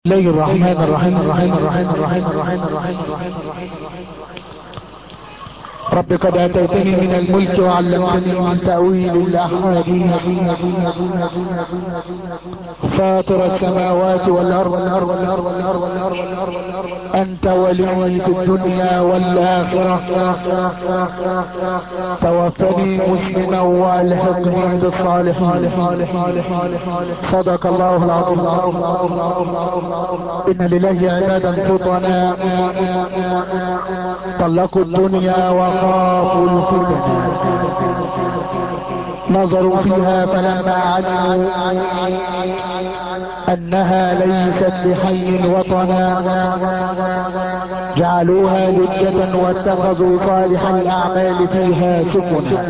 الله الرحمن الرحيم. رب قد اتيتني من الملك وعلمتني من تأويل الاحاديث فاطر السماوات والارض انت ولي في الدنيا والاخرة توفني مسلما والحقني بالصالحين. صدق الله العظيم. ان لله عبادا فطنا طلقوا الدنيا وخافوا الفتن نظروا فيها فلما علموا انها ليست بحي وطنا جعلوها لجة واتخذوا صالح الاعمال فيها سكنا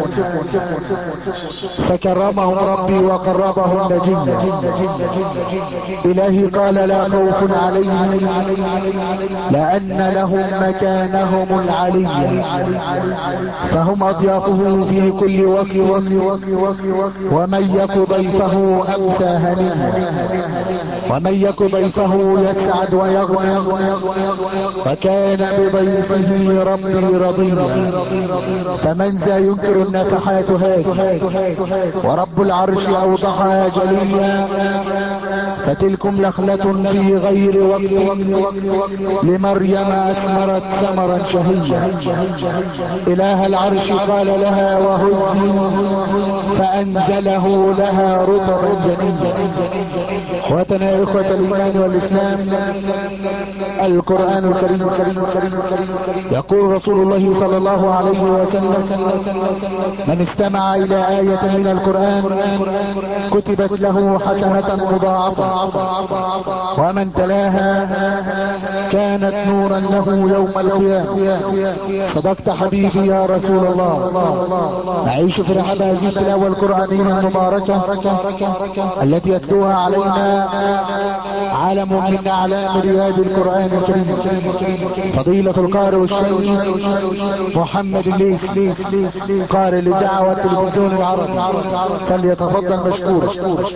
فكرمهم ربي وقربهم نجيا. الهي قال لا خوف عليهم لان لهم مكانهم العلي فهم اضيافه في كل وقت ومن يك ضيفه امسى هنيا ومن يك ضيفه يسعد ويغنى وكان بضيفه ربي رضيا. فمن ذا ينكر النفحات هذه ورب العرش اوضحها جليا فتلكم نخلة في غير وقت لمريم اثمرت ثمرا شهيا. اله العرش قال لها وهزي فانزله لها رطبا جنيا. اخواتنا اخوة الايمان والاسلام القرآن الكريم يقول رسول الله صلى الله عليه وسلم من استمع الى آية من القرآن كتبت له حسنة مضاعفة ومن تلاها كانت نورا له يوم القيامة. صدقت حبيبي يا رسول الله. نعيش في رحاب هذه التلاوة القرآنية المباركة التي يتلوها علينا علم من اعلام رياض القرآن الكريم فضيلة القارئ الشيخ محمد الليث قارئ لدعوة التلفزيون العربي فليتفضل مشكورا.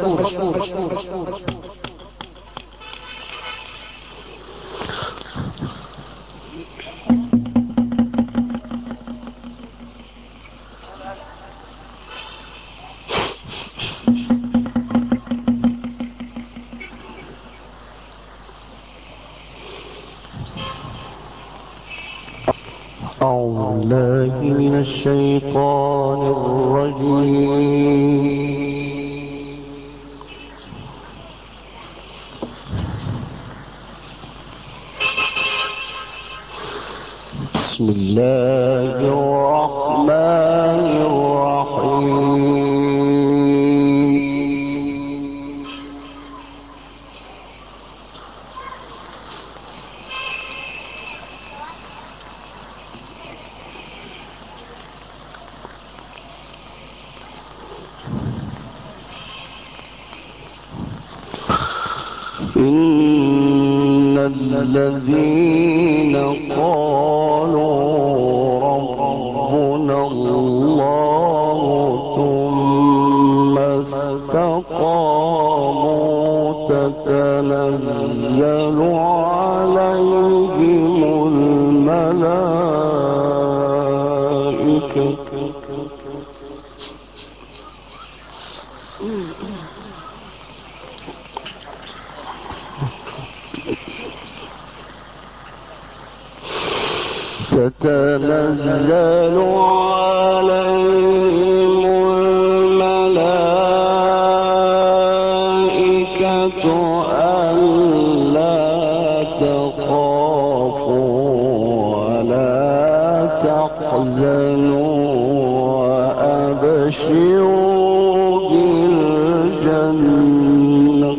أعوذ بالله من الشيطان الرجيم. بسم الله الرحمن الرحيم. إن الذين قالوا ربنا الله ثم استقاموا تتنزل عليهم الملائكة تتنزل عليهم الملائكة ألا تخافوا ولا تحزنوا وأبشروا بالجنة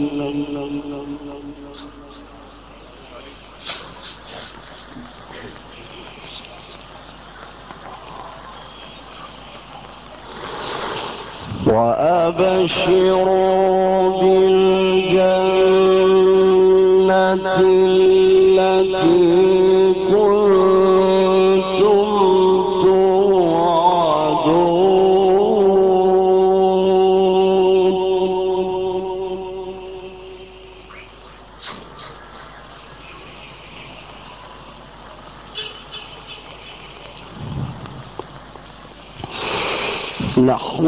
التي كنتم توعدون نحن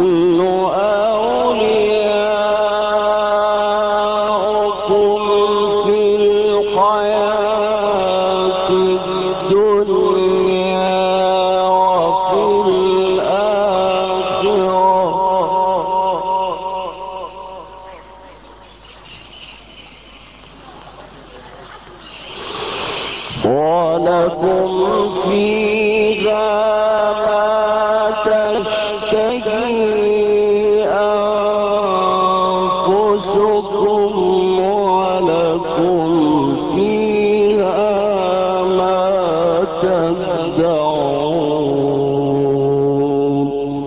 أولياؤكم في الحياة الدنيا وفي الآخرة ولكم فيها تشتهي أنفسكم ولكم فيها ما تدعون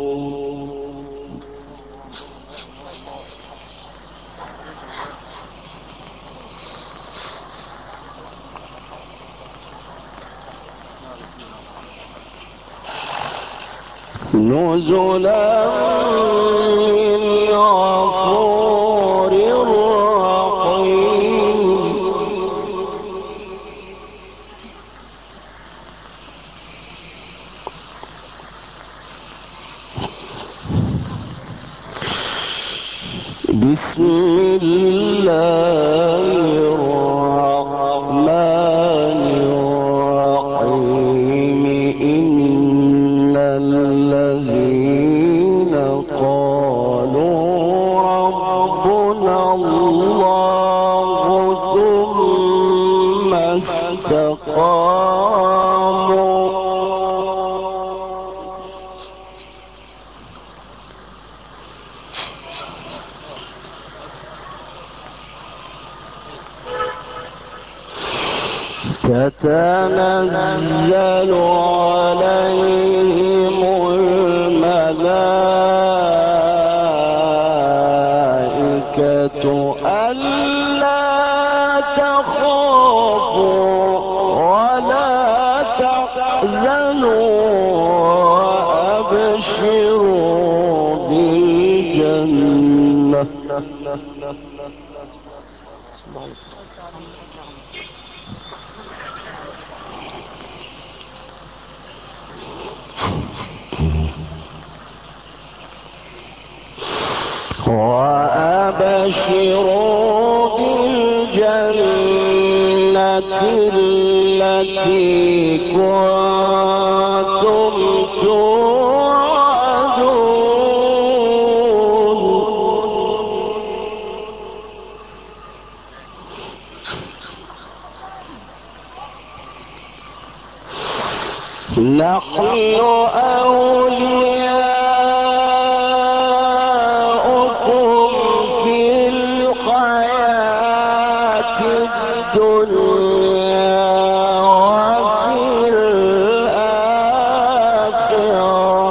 نزلا من غفور رحيم بسم الله الرحمن الرحيم إن الذين قالوا ربنا الله ثم استقاموا تتنزل عليهم الملائكة ألا تخافوا ولا تحزنوا وأبشروا بالجنة وأبشروا بالجنة التي كنتم توعدون نحن أولياؤكم في الحياة الدنيا وفي الآخرة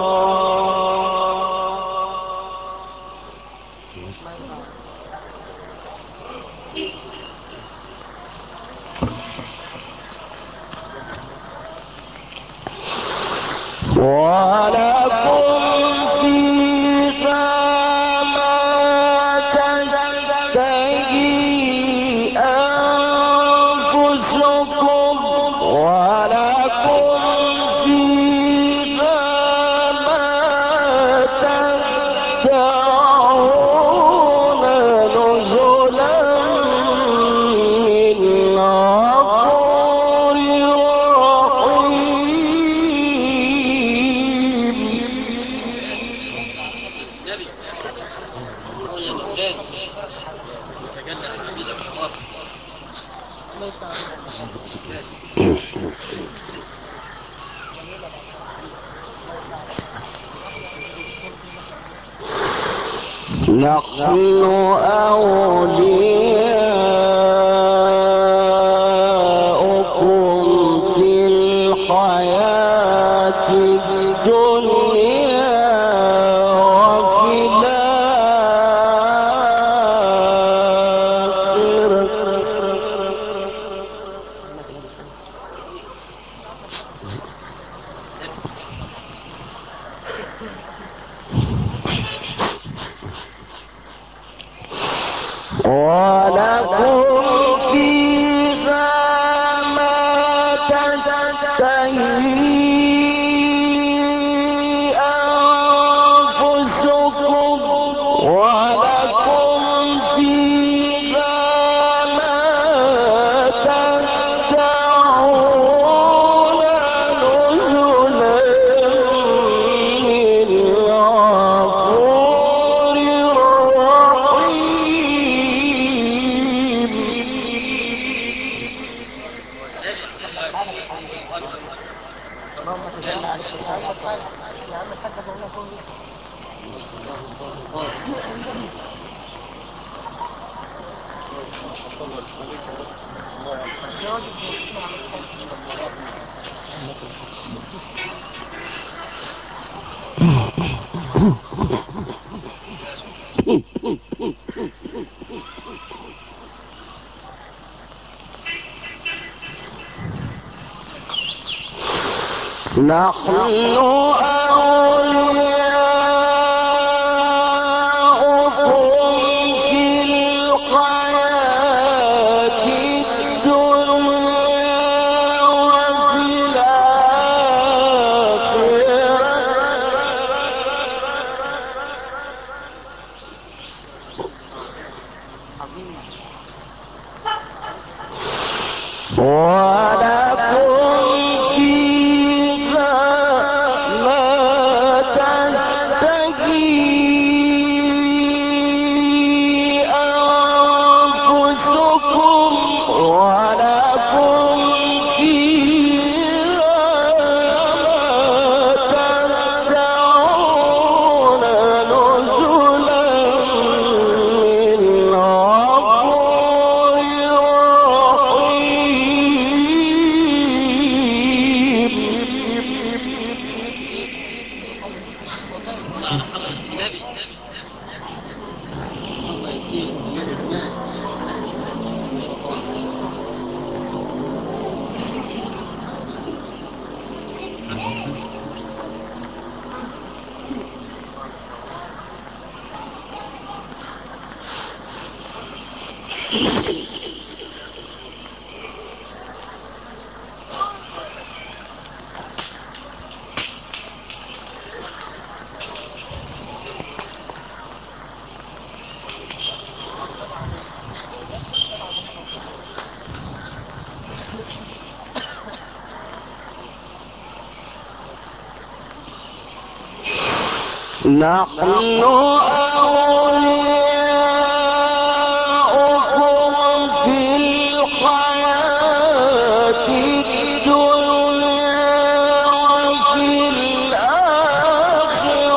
ولكم فيها ما تشتهي أنفسكم ولكم فيها ما تدعون نزلا من غفور رحيم نحن أولياؤكم في الحياة الدنيا وفي الآخرة ولكم نحن أولياؤكم في الحياة الدنيا وفي الآخرة ولكم فيها ما تشتهي أنفسكم ولكم فيها ما تدعون نزلا من غفور نحن أولياؤكم في الحياة الدنيا وفي الآخرة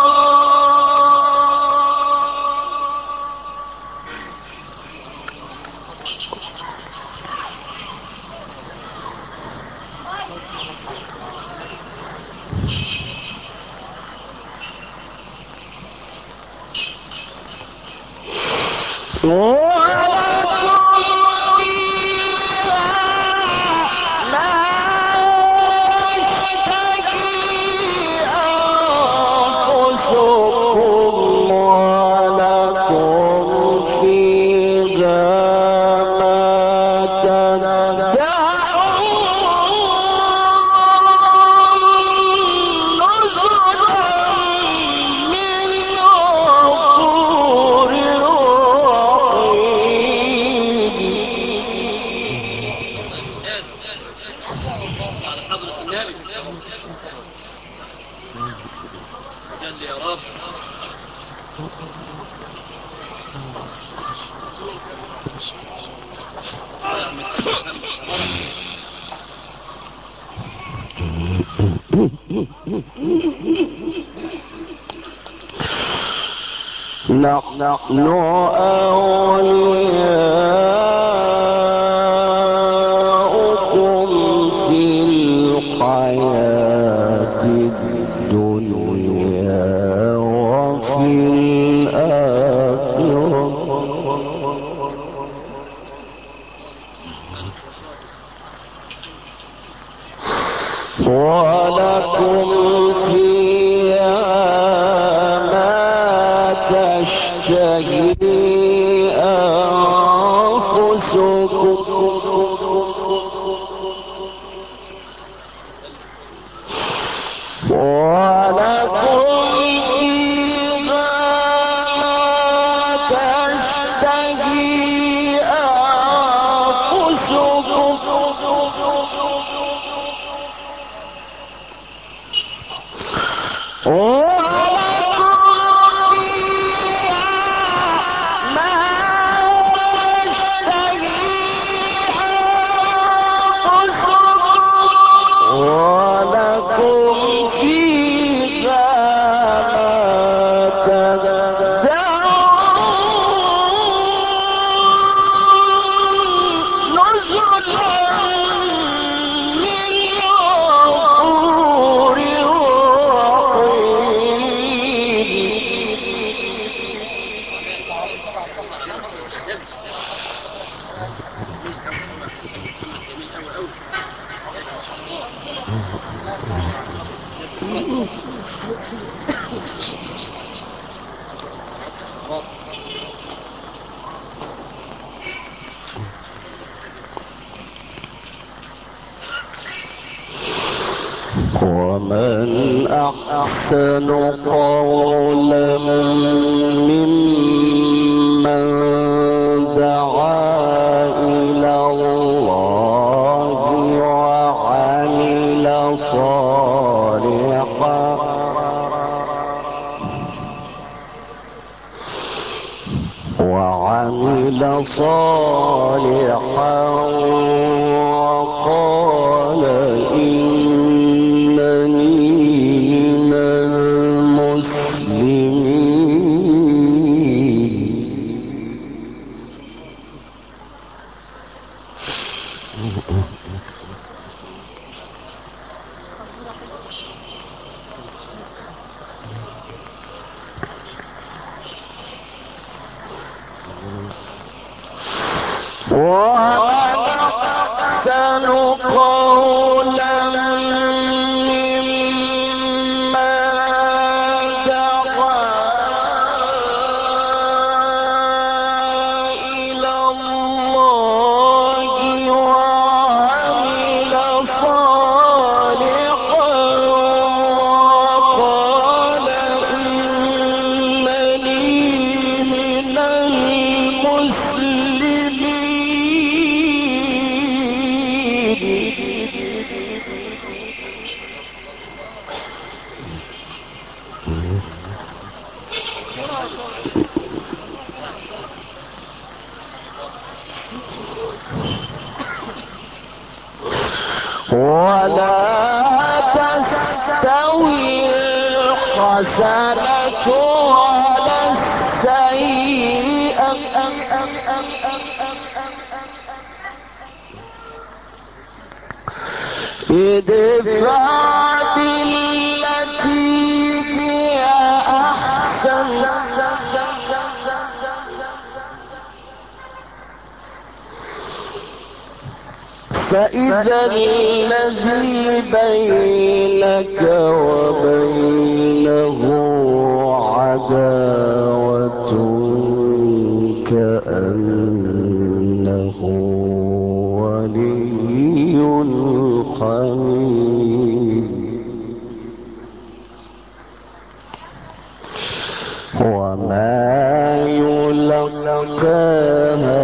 نحن أولياؤكم في الحياة الدنيا وفي الآخرة ولكم فيها ما تشتهي أنفسكم ولكم فيها ما تشتهي ومن أحسن قولا ممن دعا إلى الله وعمل صالحا وقال إنني من المسلمين. وأحسن قولا ممن دعا إلى الله وعمل صالحا وقال إنني من ولا تستوي الحسنة ولا السيئة ادفع بالتي هي أحسن فإذا الذي بينك وبينه عداوة كأنه ولي حميم. وما يلقاها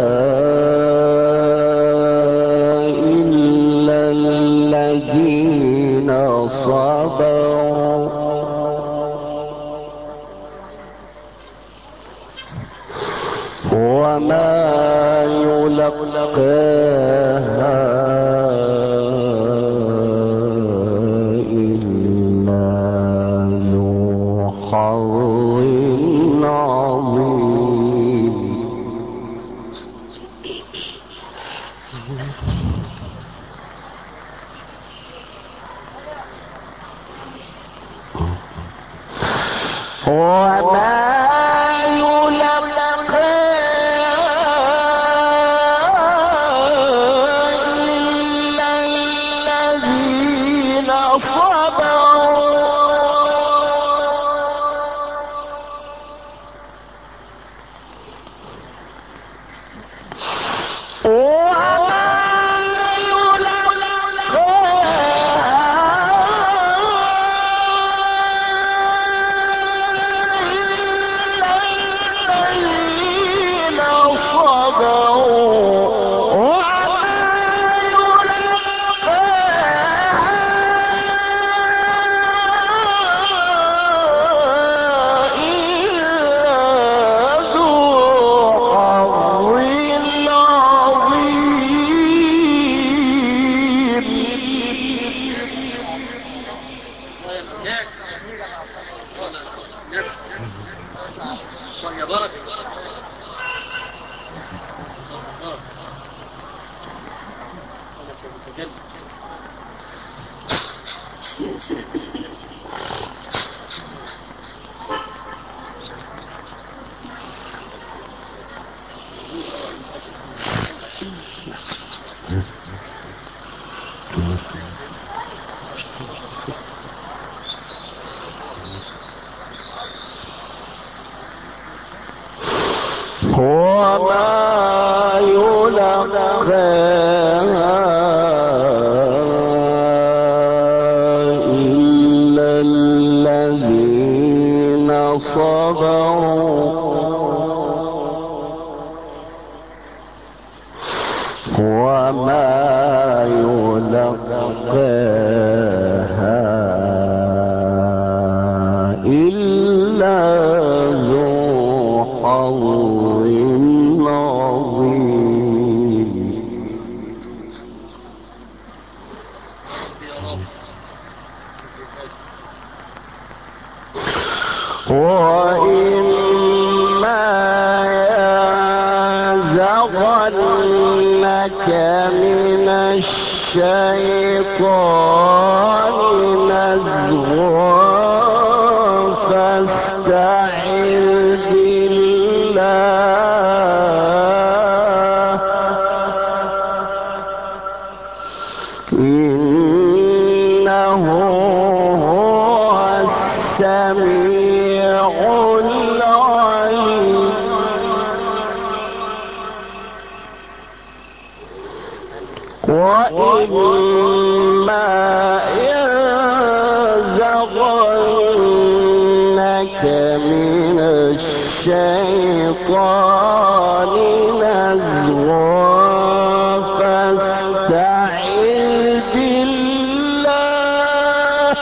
الذين صبروا وما يلقاها إلا ذو حظ عظيم. وما يلقاها إلا الذين صبروا وما يلقاها إلا الذين صبروا وما يلقاها إلا ذو حظ عظيم. وإما ينزغنك من الشيطان نزغ فاستعذ بالله إنه هو السميع العليم. وإما ينزغنك من الشيطان نزغ فاستعذ بالله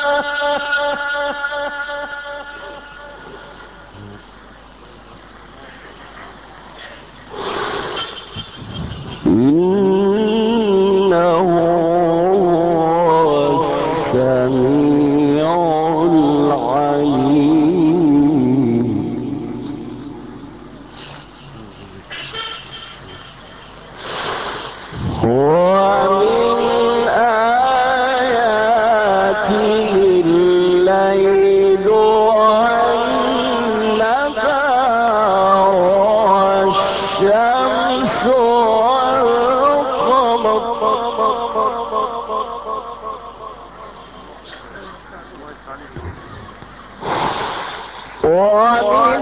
إنه هو السميع العليم. ومن آياته الليل والنهار والشمس والقمر ومن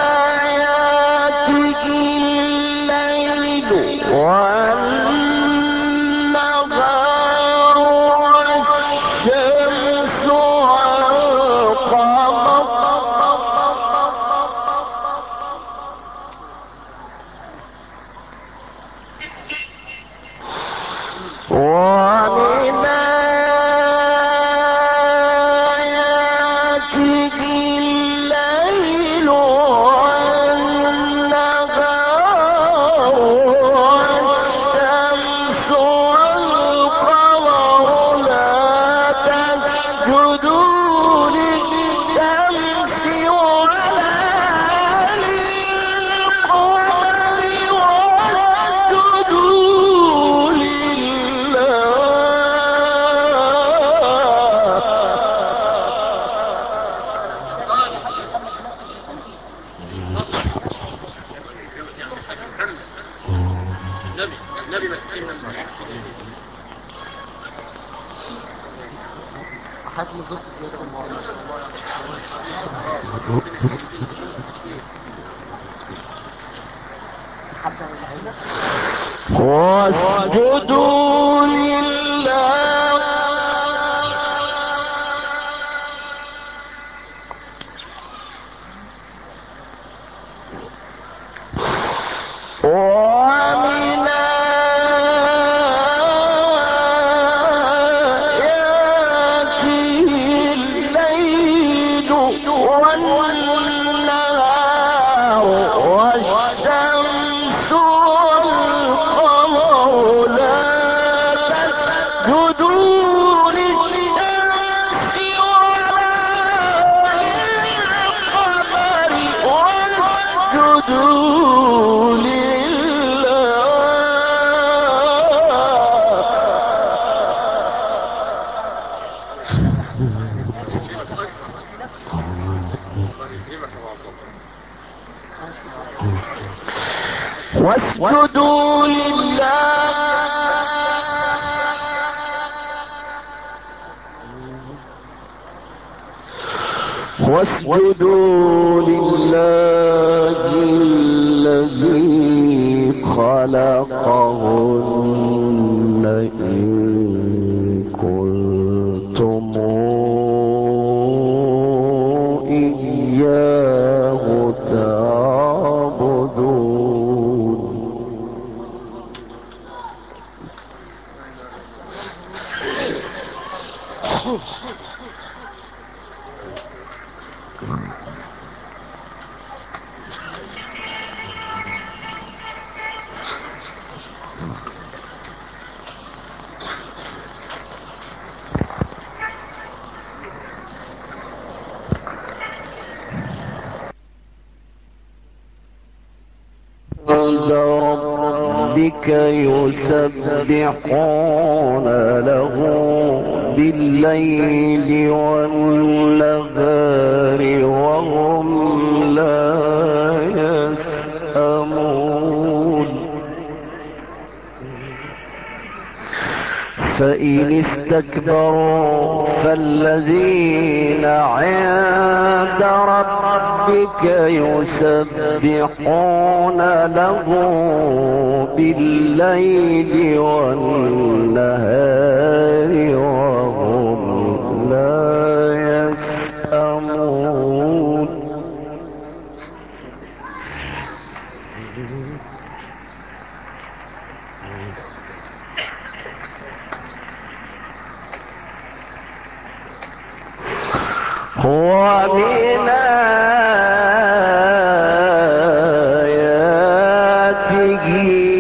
آياته الليل والنهار والشمس والقمر ومن آياته الليل والنهار والشمس والقمر لا تسجدوا للشمس ولا للقمر واسجدوا لله واسجدوا لله ومن آياته الليل والنهار والشمس والقمر لا واسجدوا لله الذي خلقهن إن كنتم إياه تعبدون. عند ربك يسبحون له بالليل والنهار وهم لا يسأمون. فإن استكبروا فالذين عند ربك يسبحون له بالليل والنهار وهم لا يسأمون. ومن آياته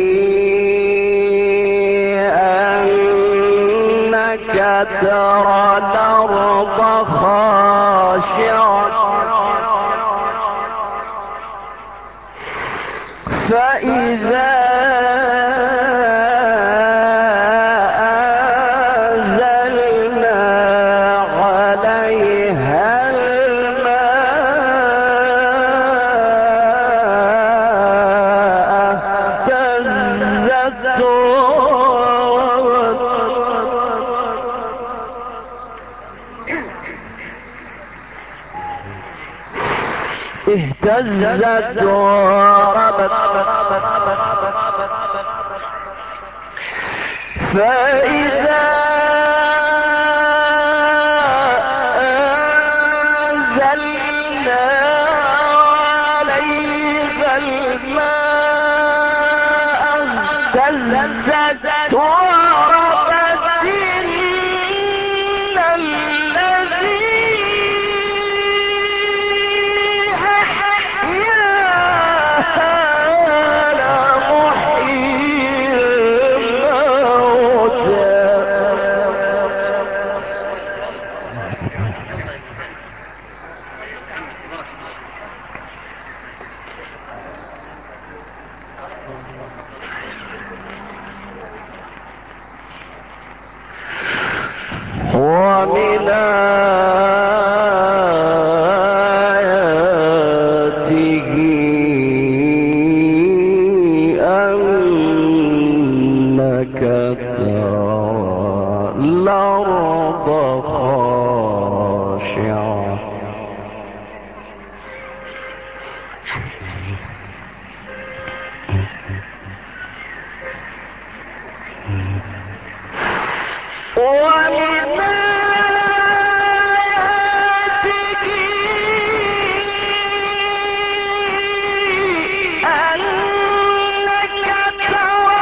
أنك ترى الأرض خاشعة فإذا اهتزت وربت فإذا أنزلنا عليها الماء اهتزت وربت إن الذي ومن آياته أنك ترى الأرض خاشعة ومن آياته أنك ترى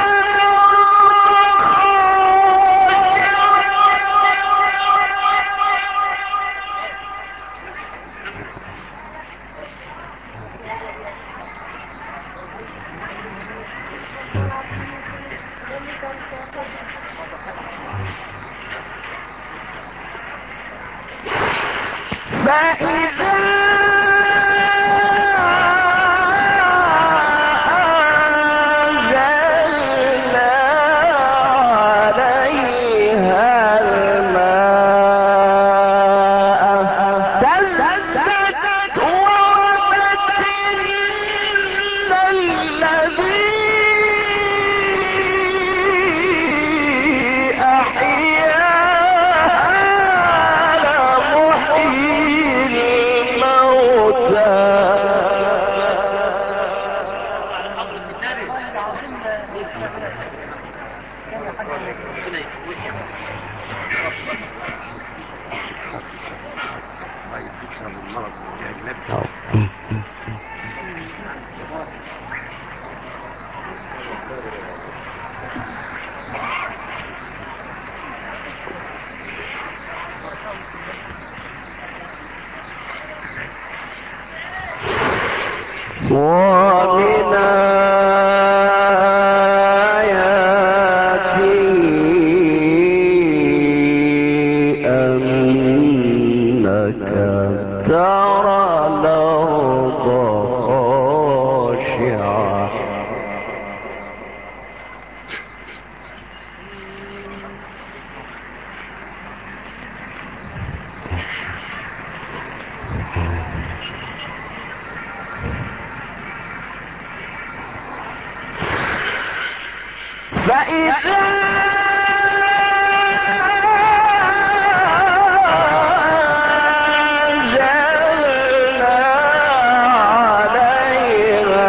فإذا أنزلنا عليها الماء اهتزت وربت إن الذي أحياها لمحيي ومن آياته أنك ترى الأرض خاشعة فإذا أنزلنا عليها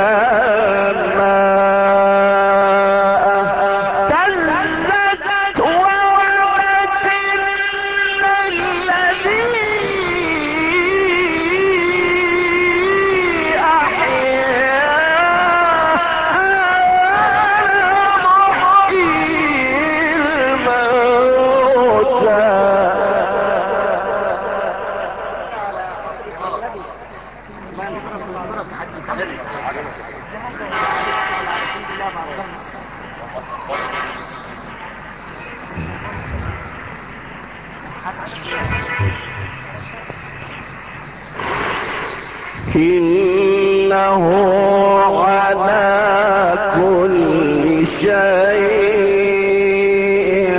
الماء اهتزت وربت الذي إنه على كل شيء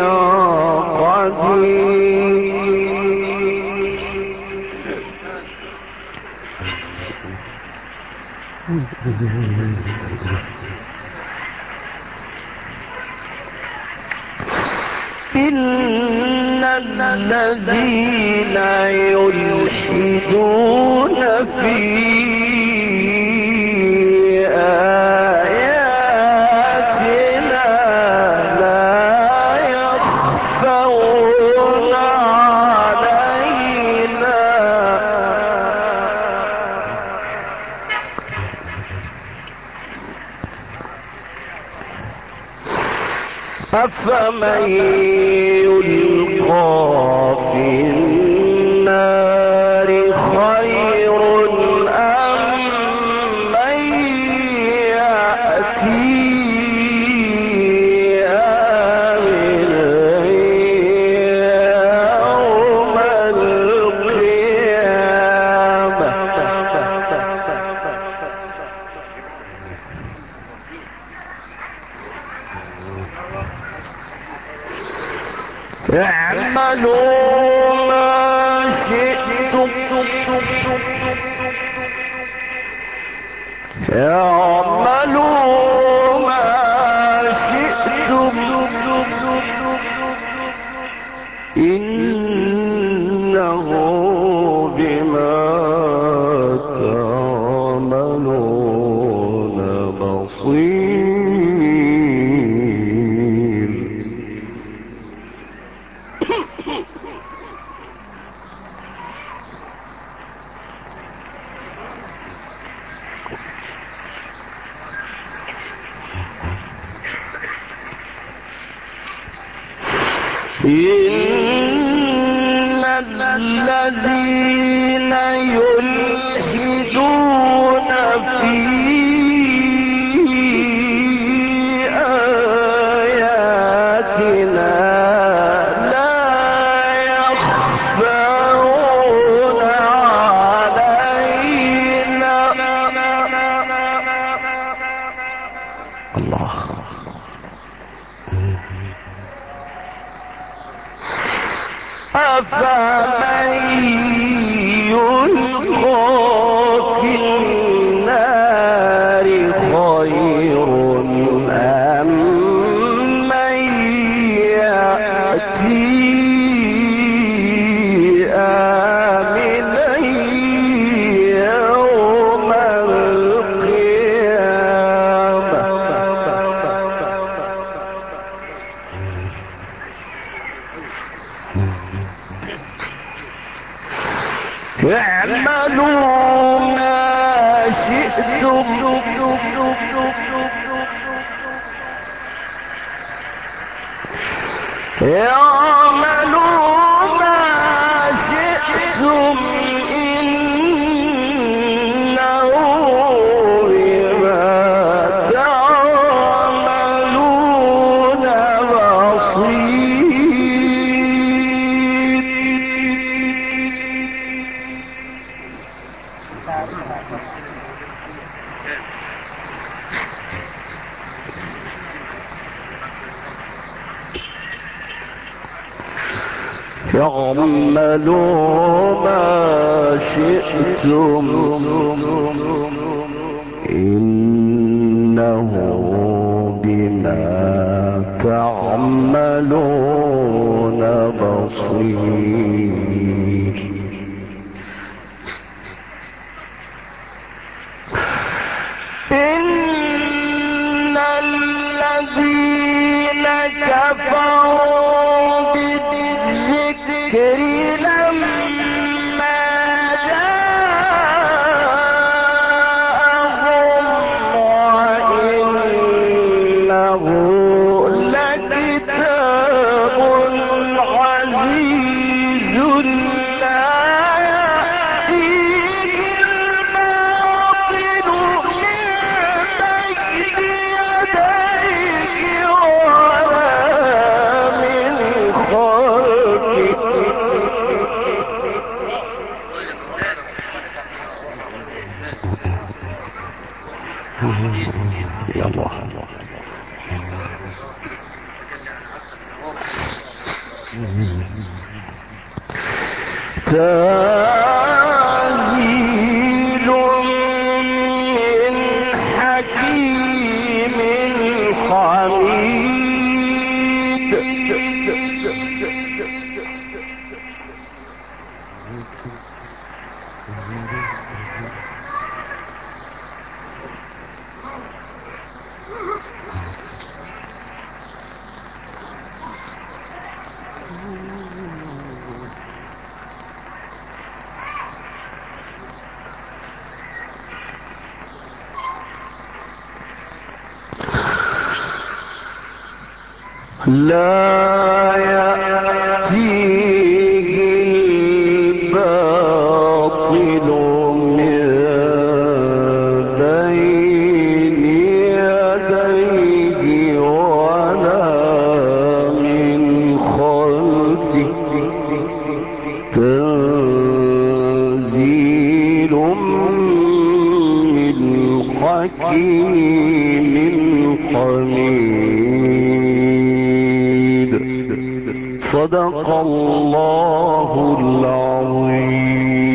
إن الذين يلحدون في آياتنا لا يخفون علينا أفمن يلقى في النار خير أم من يأتي آمنا يوم القيامة اعملوا ما شئتم اعملوا ما شئتم إنه بما تعملون بصير. إن الذين يلحدون في آياتنا لا يخفون علينا الله. أفمن يلقى في النار خير أم من يأتي آمنا يوم القيامة اعملوا ما شئتم اعملوا ما شئتم إنه بما تعملون بصير. اعملوا ما شئتم إنه بما تعملون بصير. إن الذين كفروا بالذكر لما جاءهم وإنه لكتاب عزيز لا يأتيه الباطل من بين يديه ولا من خلفه. يا الله تنزيل من حكيم حميد. لا يأتيه الباطل من بين يديه ولا من خلفه. تنزيل من حكيم حميد. صدق الله العظيم.